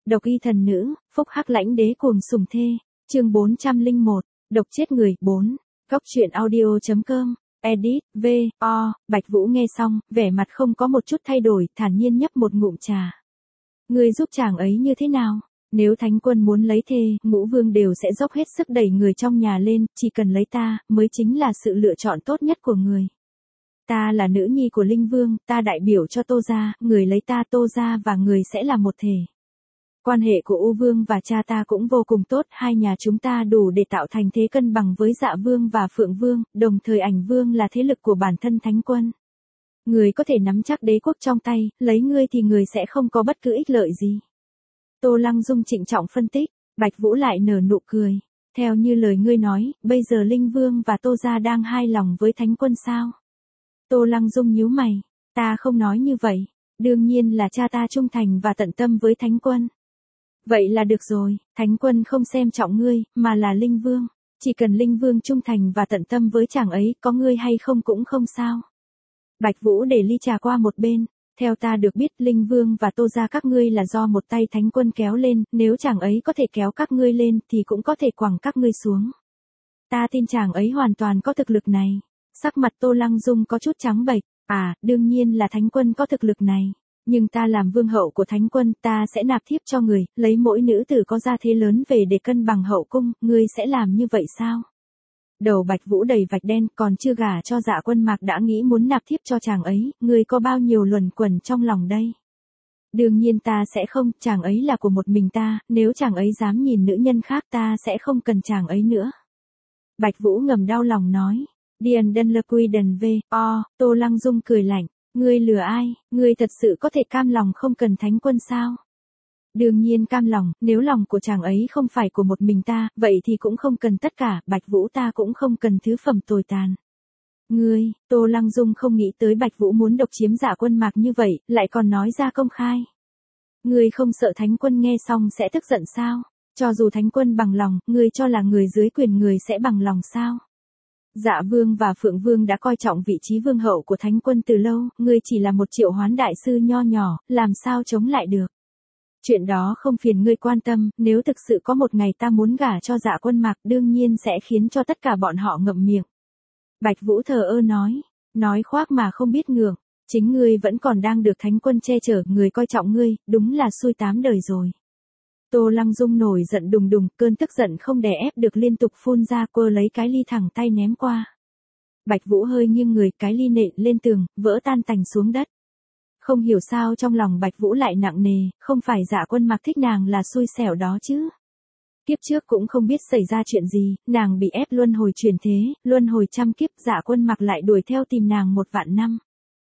Độc y thần nữ, phúc hắc lãnh đế cuồng sủng thê. Chương 401, độc chết người 4. Góc truyện audio.com. Edit, V.O. Bạch Vũ nghe xong, vẻ mặt không có một chút thay đổi, thản nhiên nhấp một ngụm trà. Ngươi giúp chàng ấy như thế nào? Nếu Thánh Quân muốn lấy thê, Ngũ Vương đều sẽ dốc hết sức đẩy người trong nhà lên, chỉ cần lấy ta, mới chính là sự lựa chọn tốt nhất của người. Ta là nữ nhi của Linh Vương, ta đại biểu cho Tô gia, người lấy ta Tô gia và người sẽ là một thể. Quan hệ của U Vương và cha ta cũng vô cùng tốt, hai nhà chúng ta đủ để tạo thành thế cân bằng với Dạ Vương và Phượng Vương, đồng thời Ảnh Vương là thế lực của bản thân Thánh Quân. Người có thể nắm chắc đế quốc trong tay, lấy ngươi thì người sẽ không có bất cứ ích lợi gì. Tô Lăng Dung trịnh trọng phân tích, Bạch Vũ lại nở nụ cười. Theo như lời ngươi nói, bây giờ Linh Vương và Tô gia đang hai lòng với Thánh Quân sao? Tô Lăng Dung nhíu mày, ta không nói như vậy, đương nhiên là cha ta trung thành và tận tâm với Thánh Quân. Vậy là được rồi, Thánh Quân không xem trọng ngươi, mà là Linh Vương. Chỉ cần Linh Vương trung thành và tận tâm với chàng ấy, có ngươi hay không cũng không sao. Bạch Vũ để ly trà qua một bên. Theo ta được biết, Linh Vương và Tô gia các ngươi là do một tay Thánh Quân kéo lên, nếu chàng ấy có thể kéo các ngươi lên thì cũng có thể quẳng các ngươi xuống. Ta tin chàng ấy hoàn toàn có thực lực này. Sắc mặt Tô Lăng Dung có chút trắng bệch, đương nhiên là Thánh Quân có thực lực này. Nhưng ta làm vương hậu của Thánh Quân, ta sẽ nạp thiếp cho người, lấy mỗi nữ tử có gia thế lớn về để cân bằng hậu cung, ngươi sẽ làm như vậy sao? Đầu Bạch Vũ đầy vạch đen, còn chưa gả cho Dạ Quân Mạc đã nghĩ muốn nạp thiếp cho chàng ấy, ngươi có bao nhiêu luẩn quẩn trong lòng đây? Đương nhiên ta sẽ không, chàng ấy là của một mình ta, nếu chàng ấy dám nhìn nữ nhân khác ta sẽ không cần chàng ấy nữa. Bạch Vũ ngầm đau lòng nói, Điền Đân Lơ Quy Đần V.O. Tô Lăng Dung cười lạnh, ngươi lừa ai, ngươi thật sự có thể cam lòng không cần Thánh Quân sao? Đương nhiên cam lòng, nếu lòng của chàng ấy không phải của một mình ta, vậy thì cũng không cần tất cả, Bạch Vũ ta cũng không cần thứ phẩm tồi tàn. Ngươi, Tô Lăng Dung không nghĩ tới Bạch Vũ muốn độc chiếm Dạ Quân Mạc như vậy, lại còn nói ra công khai. Ngươi không sợ Thánh Quân nghe xong sẽ tức giận sao? Cho dù Thánh Quân bằng lòng, ngươi cho là người dưới quyền người sẽ bằng lòng sao? Dạ Vương và Phượng Vương đã coi trọng vị trí vương hậu của Thánh Quân từ lâu, ngươi chỉ là một triệu hoán đại sư nho nhỏ, làm sao chống lại được? Chuyện đó không phiền ngươi quan tâm, nếu thực sự có một ngày ta muốn gả cho Dạ Quân Mạc đương nhiên sẽ khiến cho tất cả bọn họ ngậm miệng. Bạch Vũ thờ ơ nói khoác mà không biết ngượng, chính ngươi vẫn còn đang được Thánh Quân che chở, người coi trọng ngươi, đúng là xui 8 đời rồi. Tô Lăng Dung nổi giận đùng đùng, cơn tức giận không đè ép được liên tục phun ra, cô lấy cái ly thẳng tay ném qua. Bạch Vũ hơi nghiêng người, cái ly nện lên tường, vỡ tan tành xuống đất. Không hiểu sao trong lòng Bạch Vũ lại nặng nề, không phải Dạ Quân Mạc thích nàng là xui xẻo đó chứ. Kiếp trước cũng không biết xảy ra chuyện gì, nàng bị ép luân hồi chuyển thế, luân hồi trăm kiếp, Dạ Quân Mạc lại đuổi theo tìm nàng 1 vạn năm.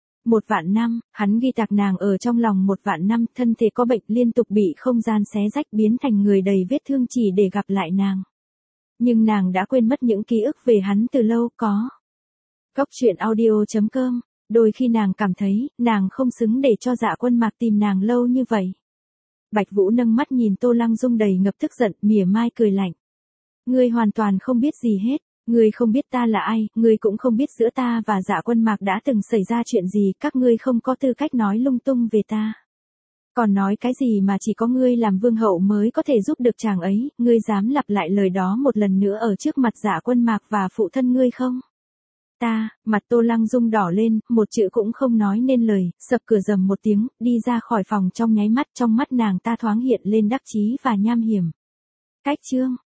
1 vạn năm, hắn ghi tạc nàng ở trong lòng 1 vạn năm, thân thể có bệnh liên tục bị không gian xé rách biến thành người đầy vết thương chỉ để gặp lại nàng. Nhưng nàng đã quên mất những ký ức về hắn từ lâu có. Góc truyện audio.com. Đôi khi nàng cảm thấy, nàng không xứng để cho Dạ Quân Mạc tìm nàng lâu như vậy. Bạch Vũ nâng mắt nhìn Tô Lăng Dung đầy ngập tức giận, mỉa mai cười lạnh. Ngươi hoàn toàn không biết gì hết, ngươi không biết ta là ai, ngươi cũng không biết giữa ta và Dạ Quân Mạc đã từng xảy ra chuyện gì, các ngươi không có tư cách nói lung tung về ta. Còn nói cái gì mà chỉ có ngươi làm vương hậu mới có thể giúp được chàng ấy, ngươi dám lặp lại lời đó một lần nữa ở trước mặt Dạ Quân Mạc và phụ thân ngươi không? Mặt Tô Lăng Dung đỏ lên, một chữ cũng không nói nên lời, sập cửa rầm một tiếng, đi ra khỏi phòng trong nháy mắt, trong mắt nàng ta thoáng hiện lên đắc chí và nham hiểm. Cách chương